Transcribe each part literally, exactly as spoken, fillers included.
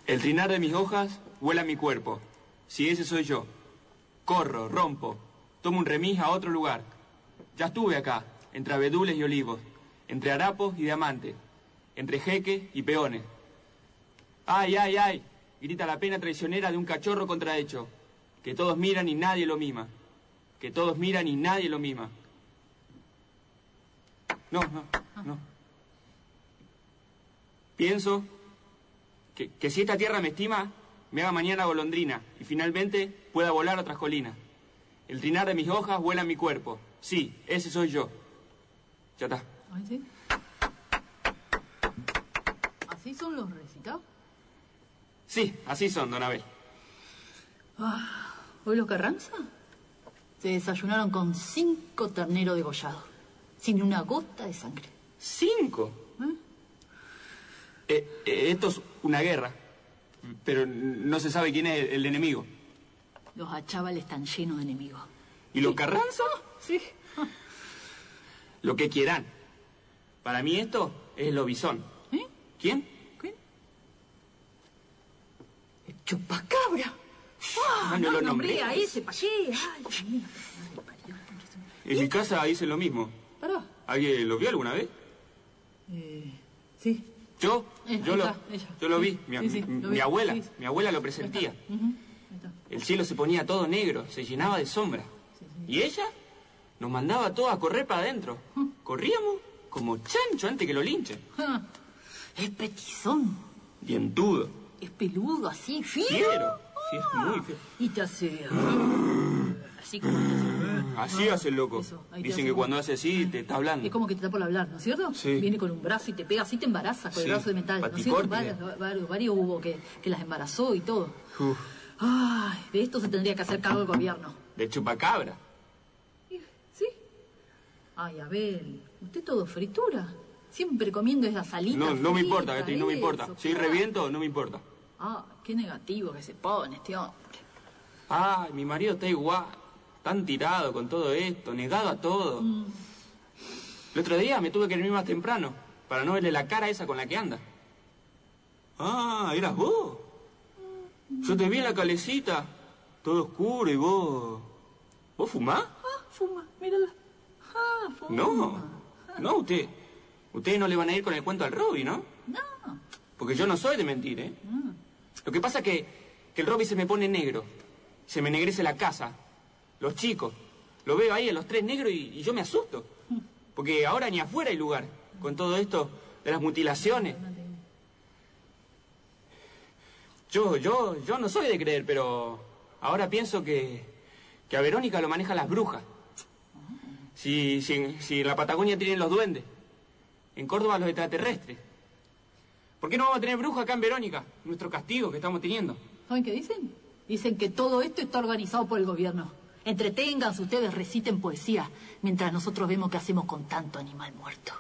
El trinar de mis hojas vuela mi cuerpo. Si ese soy yo. Corro, rompo, tomo un remis a otro lugar. Ya estuve acá, entre abedules y olivos, entre harapos y diamantes, entre jeques y peones. ¡Ay, ay, ay! Grita la pena traicionera de un cachorro contrahecho. Que todos miran y nadie lo mima. Que todos miran y nadie lo mima. No, no, no. Pienso que, que si esta tierra me estima, me haga mañana golondrina y finalmente pueda volar a otras colinas. El trinar de mis hojas vuela en mi cuerpo. Sí, ese soy yo. Ya está. ¿Ay, sí? ¿Así son los recitados? Sí, así son, don Abel. Ah, ¿hoy los Carranza? Se desayunaron con cinco terneros degollados, sin una gota de sangre. ¿Cinco? ¿Eh? Eh, eh, esto es una guerra, pero no se sabe quién es el, el enemigo. Los achábales están llenos de enemigos. ¿Y los Carranza? Sí. Lo que quieran. Para mí esto es el lobizón. ¿Eh? ¿Quién? ¿Quién? El chupacabra. Ah, Ah, no no, lo nombré nombré. a ese pa' allí. Ay, Dios mío. En mi casa hice lo mismo. Pará. ¿Alguien lo vio alguna vez? Eh, sí. Yo, Eh, yo, ahí lo, está, ella. yo lo vi. Sí, Mi, sí, sí, mi- lo mi vi. abuela, Sí, sí. mi abuela lo Ahí está. presentía. Ujú, ahí está. El cielo se ponía todo negro, se llenaba de sombra. Sí, sí. Y ella nos mandaba todos a correr para adentro. Corríamos como chancho antes que lo linchen. Ah, es petizón. Dientudo. Es peludo, así, fiero. Fiero. Sí, es muy fiero. Y te hace... Así como... Así hace el loco. Eso, ahí te Dicen hace que como- cuando hace así te está hablando. Es como que te da por hablar, ¿no es cierto? Sí. Viene con un brazo y te pega, así te embaraza con Sí, el brazo de metal, ¿no es cierto? paticórtide. Varios, varios, varios hubo que, que las embarazó y todo. Uf, Ay, de esto se tendría que hacer cargo el gobierno. de chupacabra. ¿Sí? Ay, Abel, usted todo fritura. Siempre comiendo esas salitas. No, no me fritas, importa, Beatriz, no me eso, importa. Si claro. reviento, no me importa. Ah, qué negativo que se pone este hombre. Ay, mi marido está igual. Tan tirado con todo esto, negado a todo. Mm. El otro día me tuve que dormir más temprano para no verle la cara esa con la que anda. Ah, eras vos. Yo te vi en la calecita, todo oscuro y vos... ¿Vos fumás? Ah, fuma, mírala. Ah, fuma. No, no, usted... Ustedes no le van a ir con el cuento al Robbie, ¿no? No. Porque yo no soy de mentir, ¿eh? Mm. Lo que pasa es que, que el Robbie se me pone negro. Se me ennegrece la casa. Los chicos. Lo veo ahí en los tres negros y, y yo me asusto. Porque ahora ni afuera hay lugar. Con todo esto de las mutilaciones. Yo, yo, yo no soy de creer, pero ahora pienso que, que a Verónica lo manejan las brujas. Si, si, si en la Patagonia tienen los duendes. En Córdoba los extraterrestres. ¿Por qué no vamos a tener brujas acá en Verónica? Nuestro castigo que estamos teniendo. ¿Saben qué dicen? Dicen que todo esto está organizado por el gobierno. Entreténganse ustedes, reciten poesía, mientras nosotros vemos qué hacemos con tanto animal muerto.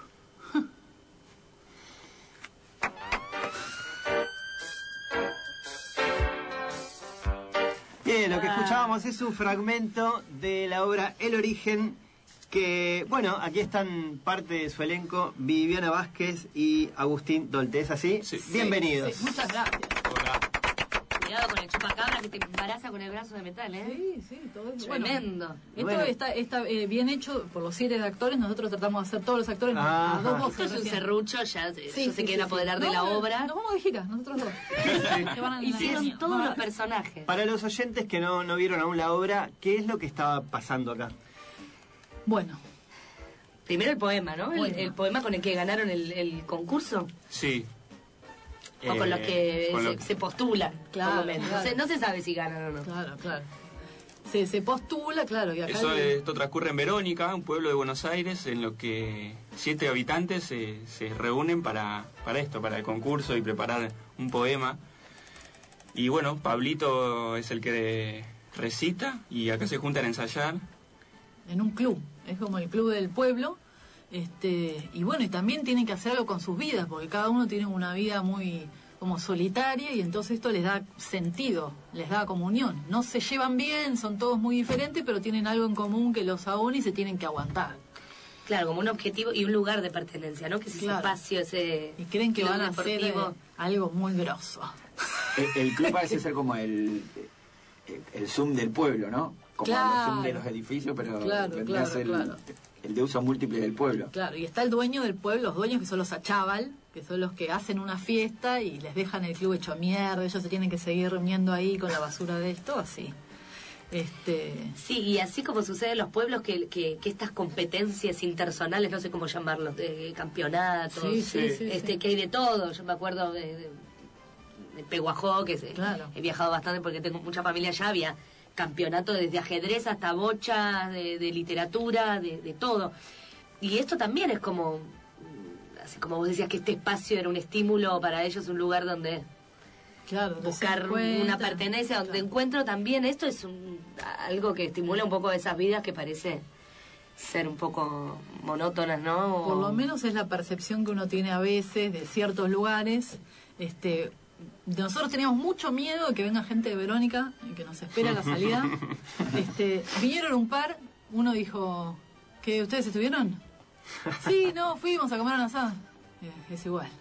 Bien, lo que escuchábamos es un fragmento de la obra El Origen, que, bueno, aquí están parte de su elenco, Viviana Vázquez y Agustín Dolte, ¿es así? Sí. Bienvenidos. Sí, muchas gracias. Hola. Cuidado con el chupacabra que te embaraza con el brazo de metal, ¿eh? Sí, sí, todo eso. Tremendo. Bueno, esto Bueno. está, está eh, bien hecho por los siete de actores. Nosotros tratamos de hacer todos los actores Ah. a dos Esto voces. es un recién. serrucho, ya se- Sí, ellos se sí, quieren sí, apoderar sí. de la No, obra. Nos vamos de gira, nosotros dos. Que van a- Hicieron todos van a- los personajes. Para los oyentes que no, no vieron aún la obra, ¿qué es lo que estaba pasando acá? Bueno, Primero el poema, ¿no? El, Poema. el poema con el que ganaron el, el concurso. Sí. O con Eh, los que con se, lo- se postulan. Claro, por lo menos. claro. No, sé- no se sabe si ganan o no. claro, claro. Se, se postula, claro. Y acá Eso, hay- esto transcurre en Verónica, un pueblo de Buenos Aires, en lo que siete habitantes se, se reúnen para, para esto, para el concurso y preparar un poema. Y bueno, Pablito es el que recita y acá se juntan a ensayar. en un club, es como el club del pueblo, este, y bueno, y también tienen que hacer algo con sus vidas, porque cada uno tiene una vida muy como solitaria y entonces esto les da sentido, les da comunión. No se llevan bien, son todos muy diferentes, pero tienen algo en común que los aúna y se tienen que aguantar. Claro, como un objetivo y un lugar de pertenencia, ¿no? Que es ese Claro. espacio, ese Y creen que club van a hacer deportivo. eh, algo muy grosso. el, el club parece ser como el, el, el Zoom del pueblo, ¿no? Como Claro. el Zoom de los edificios, pero Claro, vendría a claro, ser claro. el, el de uso múltiple del pueblo. Claro, y está el dueño del pueblo, los dueños que son los achaval, que son los que hacen una fiesta y les dejan el club hecho mierda, ellos se tienen que seguir reuniendo ahí con la basura de esto, así. Este, Sí, y así como sucede en los pueblos, que, que, que estas competencias intersonales, no sé cómo llamarlos, de campeonatos, Sí, sí, sí, este sí. que hay de todo. Yo me acuerdo de, de, de Peguajó, que se- Claro. he viajado bastante porque tengo mucha familia allá, había campeonatos desde ajedrez hasta bochas, de, de literatura, de, de todo. Y esto también es como, así como vos decías que este espacio era un estímulo para ellos, un lugar donde claro, donde se buscar una encuentran. pertenencia, donde Claro. encuentro también esto es un, algo que estimula un poco esas vidas que parece ser un poco monótonas, ¿no? O- Por lo menos es la percepción que uno tiene a veces de ciertos lugares. Este, nosotros teníamos mucho miedo de que venga gente de Verónica y que nos espera a la salida. Este, vinieron un par, uno dijo, ¿que ustedes estuvieron? Sí, no, fuimos a comer un asado. Eh, es igual.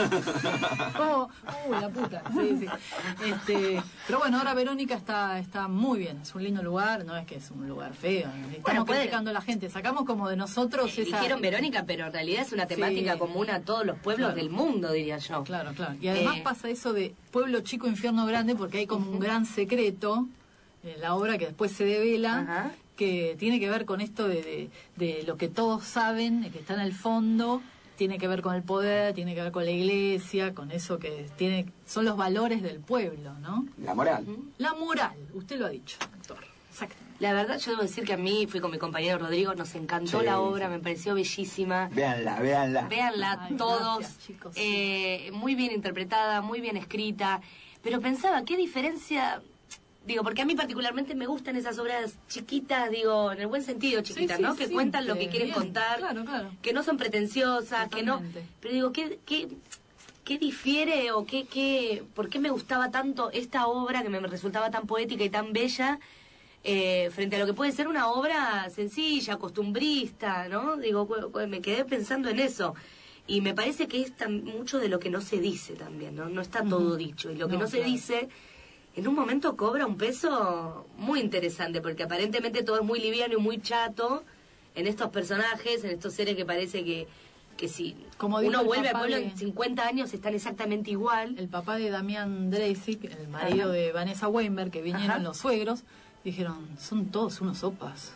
Como, uh, la puta, sí, sí. Este, pero bueno, ahora Verónica está está muy bien, es un lindo lugar, no es que es un lugar feo, estamos Bueno, puede- criticando a la gente, sacamos como de nosotros esa... Dijeron Verónica, pero en realidad es una temática Sí. común a todos los pueblos Claro. del mundo, diría yo. Claro, claro. Y además Eh. pasa eso de pueblo chico, infierno grande, porque hay como un gran secreto en la obra que después se devela, Ajá. que tiene que ver con esto de, de, de lo que todos saben, que está en el fondo, tiene que ver con el poder, tiene que ver con la iglesia, con eso que tiene son los valores del pueblo, ¿no? La moral. La moral, usted lo ha dicho, doctor. Exacto. La verdad, yo debo decir que a mí, fui con mi compañero Rodrigo, nos encantó Sí, la obra, sí. me pareció bellísima. Véanla, véanla. Véanla Ay, todos, gracias, chicos. eh, muy bien interpretada, muy bien escrita, pero pensaba, ¿qué diferencia? Digo, porque a mí particularmente me gustan esas obras chiquitas, digo, en el buen sentido chiquitas, sí, ¿no? Que simple, cuentan lo que quieren bien, contar, claro, claro. que no son pretenciosas, que no... Totalmente. Pero digo, ¿qué, qué, qué difiere o qué, qué, por qué me gustaba tanto esta obra que me resultaba tan poética y tan bella eh, frente a lo que puede ser una obra sencilla, costumbrista, ¿no? Digo, cu- cu- me quedé pensando en eso. Y me parece que es tan, mucho de lo que no se dice también, ¿no? No está todo dicho. Y lo que No, no, se claro. dice, en un momento cobra un peso muy interesante, porque aparentemente todo es muy liviano y muy chato en estos personajes, en estos seres que parece que, que si Como dijo uno el vuelve al papá pueblo de- en cincuenta años están exactamente igual. El papá de Damián Dreisig, el marido Ajá. de Vanessa Weinberg, que vinieron Ajá. los suegros, dijeron, son todos unos opas.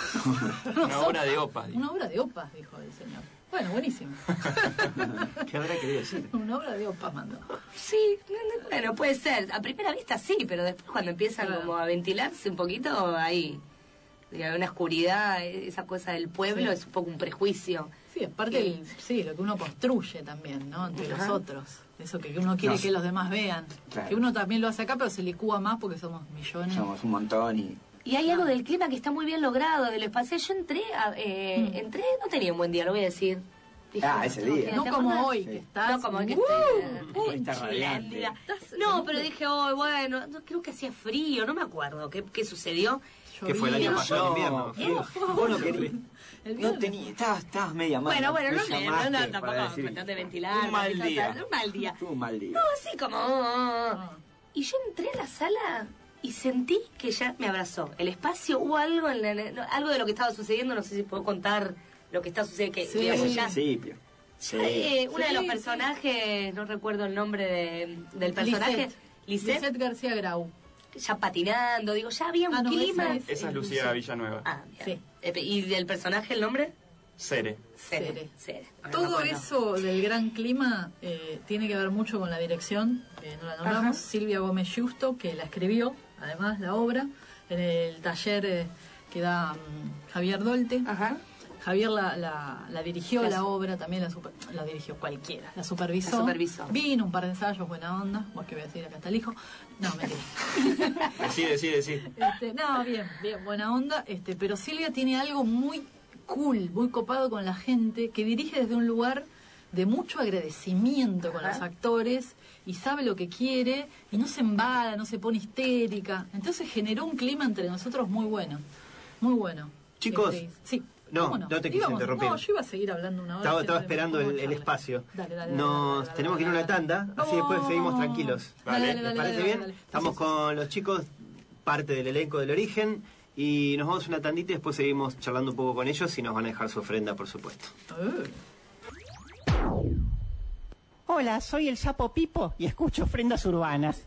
Una obra de opas. dijo. Una obra de opas, dijo el señor. Bueno, buenísimo. ¿Qué habrá querido decir? Una obra de opas mandó. Sí, no, no, bueno, puede ser. A primera vista sí, pero después cuando empiezan Claro. como a ventilarse un poquito, ahí hay una oscuridad, esa cosa del pueblo Sí. es un poco un prejuicio. Sí, aparte, Que- el- sí, lo que uno construye también, ¿no? Entre los Ajá. otros. Eso que uno quiere No. que los demás vean. Claro. Que uno también lo hace acá, pero se licúa más porque somos millones. Somos un montón y... Y hay algo del clima que está muy bien logrado, del espacio. Yo entré, a- eh, Mm. entré, no tenía un buen día, lo voy a decir. Dije, Ah, ese día. ¿te No como acordás? hoy, Sí. que estás... No como que ¡Uh! Hoy está radiante. espléndida. No, pero dije, oh, bueno, no, creo que hacía frío, no me acuerdo qué, qué sucedió. Que fue el año Llovía. pasado. No, invierno. No, vos no querías. El No viernes. tenía, estabas, estabas media mal. Bueno, bueno, no, me me, no, llamaste no, para tampoco decir- tratar de ventilar. Un mal cosas, día. Un mal día. Tuvo un mal día. No, así como... Y yo entré a la sala y sentí que ya me abrazó. El espacio, hubo algo, en la- no, algo de lo que estaba sucediendo, no sé si puedo contar lo que está sucediendo, que Sí. digamos, Al ya... principio. Sí. Eh, una de Sí, los sí. personajes, no recuerdo el nombre de- del personaje, Lisette. Lisette, Lisette García Grau. ya patinando, digo, ya había un Ah, no, clima. esa Esa es Lucía Villanueva. Ah, bien. Sí. Eh, ¿Y del personaje el nombre? Cere. Cere. Cere. Ahora me Todo acuerdo. eso del gran clima eh, tiene que ver mucho con la dirección, que no la nombramos, Ajá. Silvia Gómez Justo, que la escribió, además, la obra, en el taller eh, que da mm, Javier Dolte. Ajá. Javier la, la, la dirigió, La la, su- obra, también la, super- la dirigió cualquiera, la supervisó. La supervisó. Vino un par de ensayos, buena onda, vos que voy a decir, acá está el hijo. No, mentira. Decí, decí, decí. Este, no, bien, bien, buena onda. Este, pero Silvia tiene algo muy cool, muy copado con la gente, que dirige desde un lugar de mucho agradecimiento con Ajá. los actores y sabe lo que quiere y no se embala, no se pone histérica. Entonces generó un clima entre nosotros muy bueno, muy bueno. Chicos. Este, sí. No, ¿Cómo no, te quise Íbamos- interrumpir. No, yo iba a seguir hablando una hora. Estaba, estaba siempre esperando me el, pongo el charla. espacio. Dale, dale, dale, Nos dale, dale, tenemos que ir a dale, una dale. tanda, así después seguimos tranquilos. Dale, dale, ¿Les dale, parece dale, bien? dale. Estamos Sí, sí, con los chicos, parte del elenco del Origen, y nos vamos a una tandita y después seguimos charlando un poco con ellos y nos van a dejar su ofrenda, por supuesto. Eh. Hola, soy el Sapo Pipo y escucho Ofrendas Urbanas.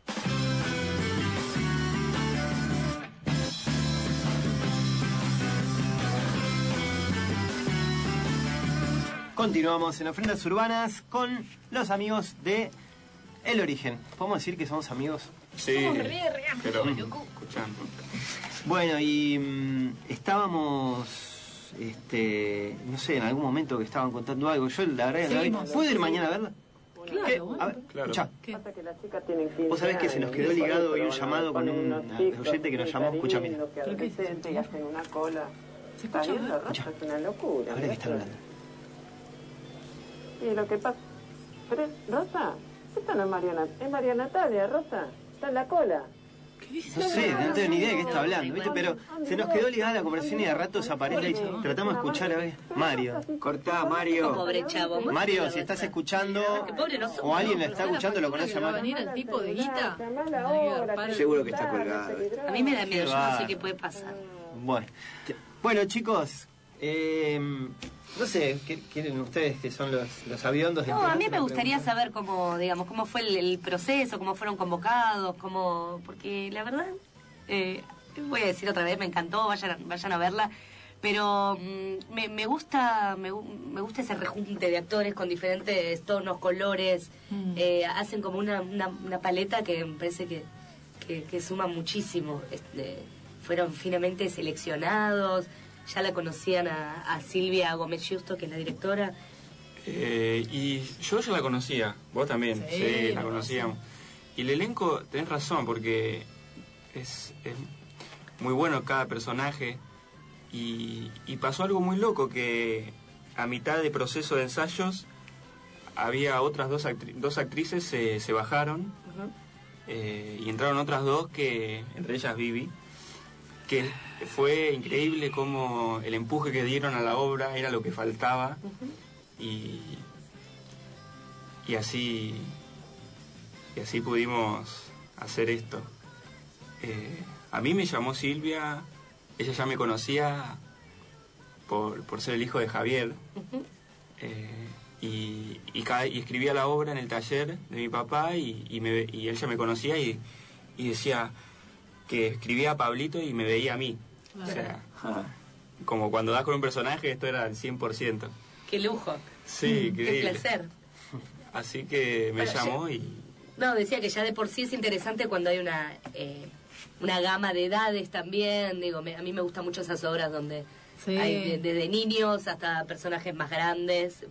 Continuamos en Ofrendas Urbanas con los amigos de El Origen. ¿Podemos decir que somos amigos? Sí, Somos re, re pero amigos, loco. escuchando. Bueno, y mm, estábamos, este, no sé, en algún momento que estaban contando algo. Yo la verdad que la vi. Seguimos. ¿Puedo ir mañana a verla? Claro, ¿Qué? bueno. A ver, Claro. escuchá. ¿Qué? Vos sabés que se nos quedó ligado hoy un llamado con un oyente que nos llamó. Escucha, mira. ¿Pero qué dice? y hacen una cola. ¿Se Está escucha? viendo, ¿Eh? Rosa, es una locura. A ver de qué están hablando. Y lo que pasa... Pero, Rosa, esta no es María Natalia, es María Natalia, Rosa. Está en la cola. ¿Qué dice? No sé, no tengo ni idea de qué está hablando, ¿viste? Pero se nos quedó ligada la conversación y de rato se aparece y tratamos de escuchar a ver. Mario. Cortá, Mario. Pobre chavo. muy Mario, feo, si estás ¿verdad? escuchando Qué pobre no somos. o alguien lo está ¿Sabes la escuchando, lo factura conoce que a va a Mario. venir el tipo de guita? Llamá la Hay que hora, agarpar. Seguro que está colgado. A mí me da miedo, yo no va. sé qué puede pasar. Bueno, bueno chicos, eh, no sé, ¿qué- ¿quieren ustedes que son los, los aviondos? No, a mí me gustaría saber cómo, digamos, cómo fue el, el proceso, cómo fueron convocados, cómo, porque la verdad, eh, voy a decir otra vez, me encantó, vayan, a- vayan a verla, pero mm, me, me gusta, me, gu- me gusta ese rejunte de actores con diferentes tonos, colores, Mm. eh, hacen como una, una, una paleta que me parece que, que, que suma muchísimo. Este, fueron finamente seleccionados, ya la conocían a, a Silvia Gómez Justo, que es la directora. Eh, y yo ya la conocía, vos también, Sí, sí, la lo conocíamos. Y el elenco, tenés razón, porque es, es muy bueno cada personaje. Y, y pasó algo muy loco, que a mitad de proceso de ensayos había otras dos, actri- dos actrices se se bajaron Ujú. eh, y entraron otras dos, que entre ellas Vivi, que fue increíble cómo el empuje que dieron a la obra era lo que faltaba. Y, y así y así pudimos hacer esto. Eh, a mí me llamó Silvia, ella ya me conocía por, por ser el hijo de Javier, eh, y, y, cada- y escribía la obra en el taller de mi papá, y, y, me, y él ya me conocía y, y decía que escribía a Pablito y me veía a mí. O sea, Ah, como cuando das con un personaje, esto era al cien por ciento. Qué lujo, Sí, qué increíble. placer. Así que me Bueno, llamó ya- y... No, decía que ya de por sí es interesante cuando hay una eh, una gama de edades también. Digo, me- a mí me gustan mucho esas obras donde Sí. hay de- desde niños hasta personajes más grandes.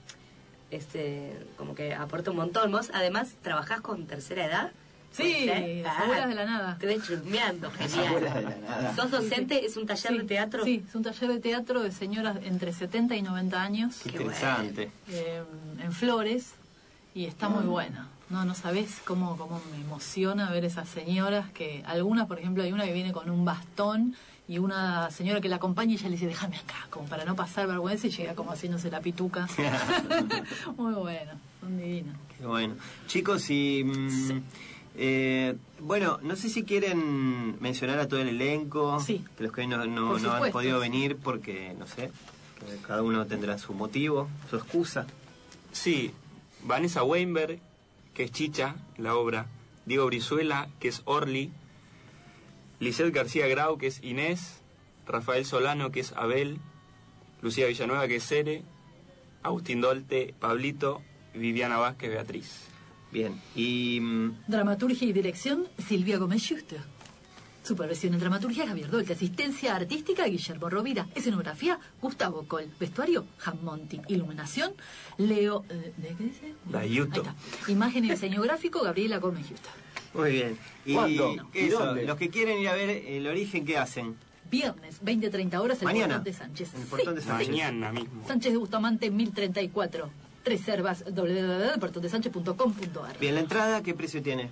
Este, como que aporta un montón. Vos, además, trabajás con tercera edad. Sí, ¿Puede ser? las abuelas de la nada. Te ves chusmeando, abuelas de la genial. nada. ¿Sos docente? ¿Es un taller Sí, de teatro? Sí, es un taller de teatro de señoras entre setenta y noventa años, Qué Qué interesante. eh, en Flores, y está muy buena. No, no sabés cómo, cómo me emociona ver esas señoras, que algunas, por ejemplo, hay una que viene con un bastón y una señora que la acompaña y ella le dice, déjame acá, como para no pasar vergüenza, y llega como haciéndose la pituca. Muy bueno, son divinas. Qué bueno. Chicos, y... mm, eh, bueno, no sé si quieren mencionar a todo el elenco, Sí. que los que hoy no, no- Por no han supuesto. podido venir porque, no sé, que cada uno tendrá su motivo, su excusa. Sí, Vanessa Weinberg, que es Chicha, en la obra. Diego Brizuela, que es Orly. Lisette García Grau, que es Inés. Rafael Solano, que es Abel. Lucía Villanueva, que es Cere. Agustín Dolte, Pablito. Viviana Vázquez, Beatriz. Bien, y... mm, Dramaturgia y dirección, Silvia Gómez Schuster. Supervisión en dramaturgia, Javier Dolte. Asistencia artística, Guillermo Rovira. Escenografía, Gustavo Col. Vestuario, Jan Monti. Iluminación, Leo... eh, ¿De qué dice? Dayuto. Ahí está. Imagen y diseño gráfico, Gabriela Gómez Schuster. Muy bien. Y ¿Cuándo? ¿Y eso, dónde? los que quieren ir a ver El Origen, ¿qué hacen? Viernes, veinte a treinta horas, el Mañana. Portón de Sánchez. En el Portón de Sí, Sánchez. Mañana mismo. Sánchez de Bustamante, mil treinta y cuatro. Reservas, w w w punto portón de sánchez punto com punto a r. Bien, la entrada, ¿qué precio tiene?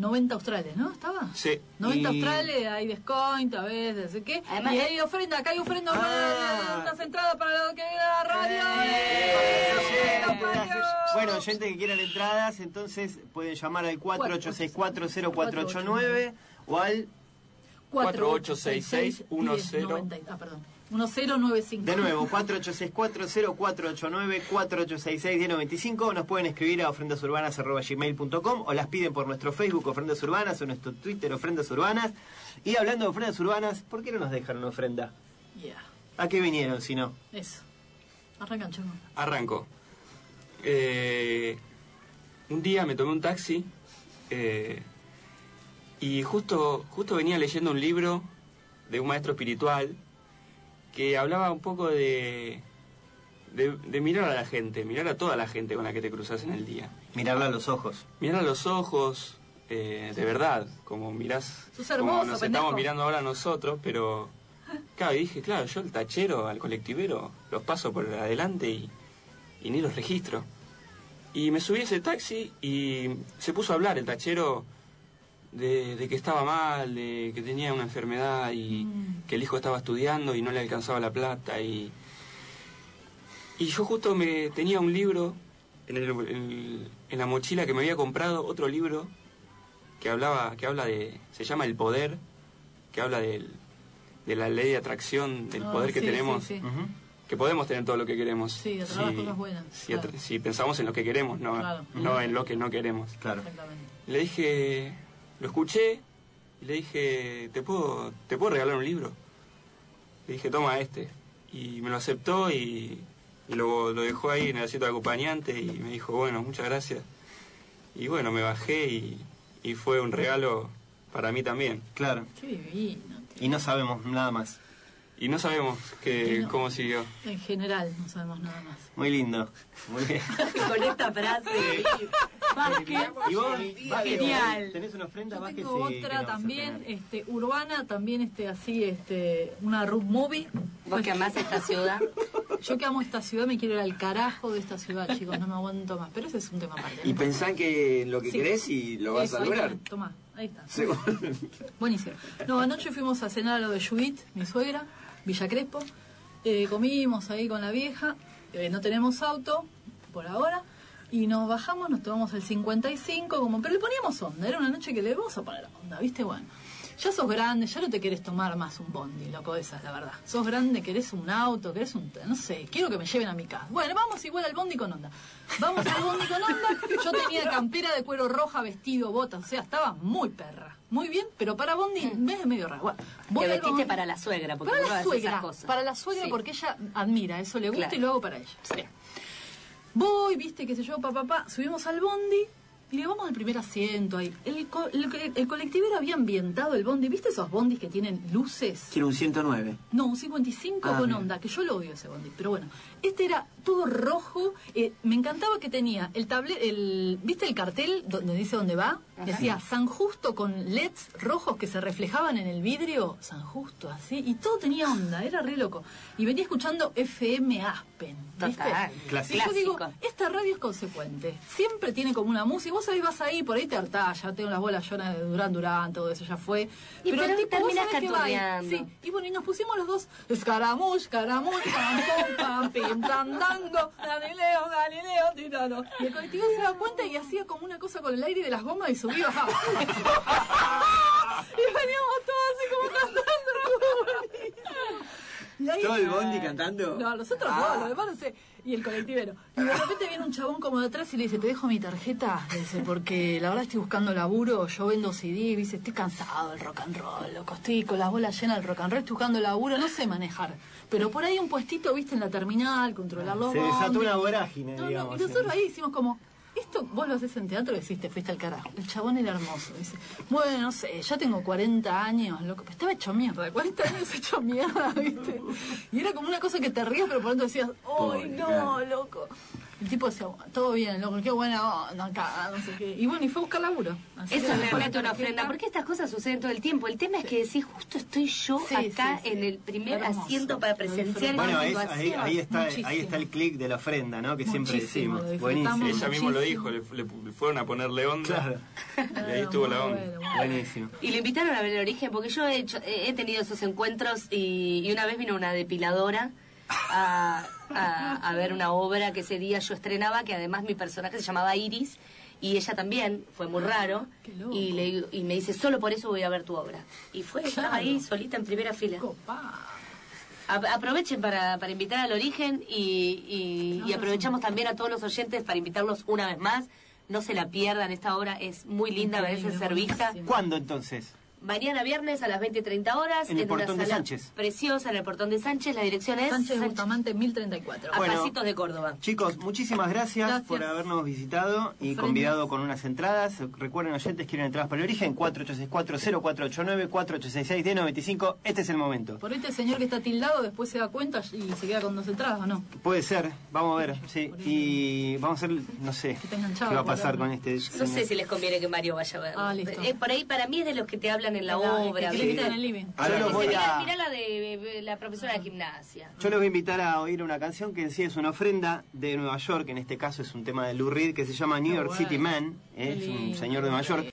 noventa australes, ¿no? ¿Estaba? Sí. noventa Y- australes, hay descuento, a veces, no sé qué. Además, y eh, hay ofrenda, acá hay ofrenda, Ah. unas entradas para lo que viene a la radio. Eh, ¡Eh! oyentes, ¡Parió! Bueno, oyentes que quieran entradas, entonces pueden llamar al cuatro ocho seis cuatro cero cuatro ocho nueve o al... cuatro ocho seis seis uno cero. Ah, perdón. uno cero nueve cinco. De nuevo, cuatro ocho seis cuatro cero cuatro ocho nueve, cuatro ocho seis seis uno cero nueve cinco. Nos pueden escribir a ofrendasurbanas arroba gmail punto com o las piden por nuestro Facebook Ofrendas Urbanas o nuestro Twitter Ofrendas Urbanas. Y hablando de ofrendas urbanas, ¿por qué no nos dejan una ofrenda? Yeah, ¿A qué vinieron si no? eso. Arrancan, chamo. Arranco. Eh, un día me tomé un taxi eh, y justo, justo venía leyendo un libro de un maestro espiritual que hablaba un poco de, de, de mirar a la gente, mirar a toda la gente con la que te cruzas en el día. Mirarla a los ojos. Mirar a los ojos, eh, de verdad, como mirás, Sos como hermoso, nos pendejo. estamos mirando ahora nosotros, pero claro, y dije, claro, yo el tachero, al colectivero, los paso por adelante y, y ni los registro. Y me subí a ese taxi y se puso a hablar el tachero de, de que estaba mal, de que tenía una enfermedad y Mm. que el hijo estaba estudiando y no le alcanzaba la plata. Y, y yo justo me tenía un libro en, el, en, en la mochila que me había comprado, otro libro que hablaba, que habla de, se llama El Poder, que habla del, de la ley de atracción, del Ah, poder que sí, tenemos. sí, sí. Ujú. Que podemos tener todo lo que queremos. Sí, atraer las cosas buenas, Si, claro. atra- si pensamos en lo que queremos, no, Claro. no en lo que no queremos. Claro. Exactamente. Le dije, lo escuché y le dije, ¿te puedo, ¿te puedo regalar un libro? Le dije, toma este. Y me lo aceptó y, y lo, lo dejó ahí en el asiento de acompañante y me dijo, bueno, muchas gracias. Y bueno, me bajé y, y fue un regalo para mí también. Claro. Qué divino. tío. Y no sabemos nada más. Y no sabemos que, Y no. cómo siguió. En general, no sabemos nada más. Muy lindo. Muy bien. Con esta frase. Vázquez. ¿Y vos? Vázquez, Genial. ¿Tenés una ofrenda? Yo Vázquez, tengo sí, que otra no vas a también, tener. este, urbana, también este, así, este, una road movie. Vos que amás esta ciudad. Yo que amo esta ciudad, me quiero ir al carajo de esta ciudad, chicos, no me aguanto más. Pero ese es un tema aparte. Y pensá que lo que Sí. querés y lo vas Eso, a ahí lograr. está, Tomá, ahí está. Seguro. Buenísimo. No, anoche fuimos a cenar a lo de Judith, mi suegra, Villa Crespo. Eh, comimos ahí con la vieja. Eh, no tenemos auto por ahora. Y nos bajamos, nos tomamos el cincuenta y cinco, como, pero le poníamos onda. Era una noche que le vamos a poner onda, ¿viste? Bueno, ya sos grande, ya no te querés tomar más un bondi, loco, esa es la verdad. Sos grande, querés un auto, querés un... no sé, quiero que me lleven a mi casa. Bueno, vamos igual al bondi con onda. Vamos al bondi con onda. Yo tenía campera de cuero roja, vestido, botas, o sea, estaba muy perra. Muy bien, pero para bondi es medio raro. Bueno, voy Te al vestiste bondi- para la suegra, porque para vos la haces suegra, esas cosas. para la suegra Sí. porque ella admira, eso le gusta Claro. y lo hago para ella. Bien. Voy, viste, qué sé yo, papá, papá, subimos al bondi y le vamos al primer asiento ahí. El, co- el, el colectivero había ambientado el bondi, ¿viste esos bondis que tienen luces? Quiero un ciento nueve. No, un cincuenta y cinco Ah, con bien. onda, que yo lo odio ese bondi, pero bueno. Este era todo rojo, eh, me encantaba que tenía el tablet, el, ¿viste el cartel donde dice dónde va? Decía San Justo con L E Ds rojos que se reflejaban en el vidrio, San Justo, así, y todo tenía onda, era re loco. Y venía escuchando F M Aspen, ¿viste? Total. Clásico. Y yo digo, Clásico. esta radio es consecuente, siempre tiene como una música, vos sabés, vas ahí, por ahí te hartás, ya tengo las bolas llenas de Durán Durán, todo eso ya fue. Y pero el pero tipo, vos terminás sabés que va ahí. canturreando. Sí, y bueno, y nos pusimos los dos, escaramuz, escaramuz, pam, pum, pam, pim, pam, dango, Galileo, Galileo, tirano. Y el colectivo se da cuenta y hacía como una cosa con el aire de las gomas y subía y bajaba. Y veníamos todos así como cantando. Y ahí- ¿Todo el bondi cantando? No, nosotros no, los demás no sé. Y el colectivero. Y de repente viene un chabón como de atrás y le dice, te dejo mi tarjeta. Le dice, porque la verdad estoy buscando laburo, yo vendo C D. Y dice, estoy cansado del rock and roll, loco, estoy con las bolas llenas del rock and roll, estoy buscando laburo, no sé manejar. Pero por ahí un puestito, viste, en la terminal, controlar los Se desató bondis. una vorágine, No, no, digamos. y nosotros ahí hicimos como, esto vos lo haces en teatro y decís, te fuiste al carajo. El chabón era hermoso. Dice, bueno, no sé, ya tengo cuarenta años, loco. Pero estaba hecho mierda, cuarenta años hecho mierda, ¿viste? Y era como una cosa que te rías, pero por dentro decías, ¡ay, Pobre, no, claro. loco! El tipo decía, todo bien, loco, qué buena onda acá, no sé qué. Y bueno, y fue a buscar laburo. Así Eso que es después realmente de una la ofrenda, fiesta- porque estas cosas suceden todo el tiempo. El tema es que decís, justo estoy yo Sí, acá sí, sí. en el primer Hermoso. asiento para Lo presenciar Bueno, esta es- ahí, situación. ahí está, Muchísimo. ahí está el clic de la ofrenda, ¿no? Que siempre Muchísimo, decimos. lo Buenísimo. disfrutamos. Ella mismo lo Muchísimo. dijo, le, le fueron a ponerle onda. Claro, Y ahí estuvo la Muy onda. bueno, muy buenísimo. Y le invitaron a ver el origen, porque yo he, hecho, he he tenido esos encuentros y, y una vez vino una depiladora a, a, a ver una obra que ese día yo estrenaba, que además mi personaje se llamaba Iris, y ella también, fue muy raro, Qué loco. y, le, digo- y me dice, solo por eso voy a ver tu obra. Y fue, estaba Claro. ahí solita en primera fila. Copa. A- aprovechen para, para invitar al origen y, y- y aprovechamos también a todos los oyentes para invitarlos una vez más. No se la pierdan, esta obra es muy linda, merece Increíble, ser vista. buenísimo. ¿Cuándo entonces? Mañana viernes a las veinte treinta horas En el una Portón de sala Sánchez. preciosa en el Portón de Sánchez. La dirección es Sánchez Bustamante mil treinta y cuatro. a Bueno. Pasitos de Córdoba. Chicos, muchísimas gracias, Gracias. por habernos visitado y Ofrendas. convidado con unas entradas. Recuerden, oyentes, quieren entradas para el origen, cuatro ocho seis cuatro, cero cuatro ocho nueve, cuatro ocho seis seis, D noventa y cinco. Este es el momento. Por ahí este señor que está tildado después se da cuenta y se queda con dos entradas, ¿o no? Puede ser, vamos a ver, sí. Y vamos a ver, no sé, Que está enganchado qué va a por pasar ahí. con este. No sé si les conviene que Mario vaya a ver. Ah, listo. Eh, por ahí, para mí es de los que te hablan en la, obra. Que sí. grita en el living. Ahora los Dice, voy mirá, a... mirá la de eh, la profesora de gimnasia. Yo les voy a invitar a oír una canción que en sí es una ofrenda de Nueva York, en este caso es un tema de Lou Reed que se llama New Qué York bueno. City Man, Qué es un lindo. señor de Nueva York.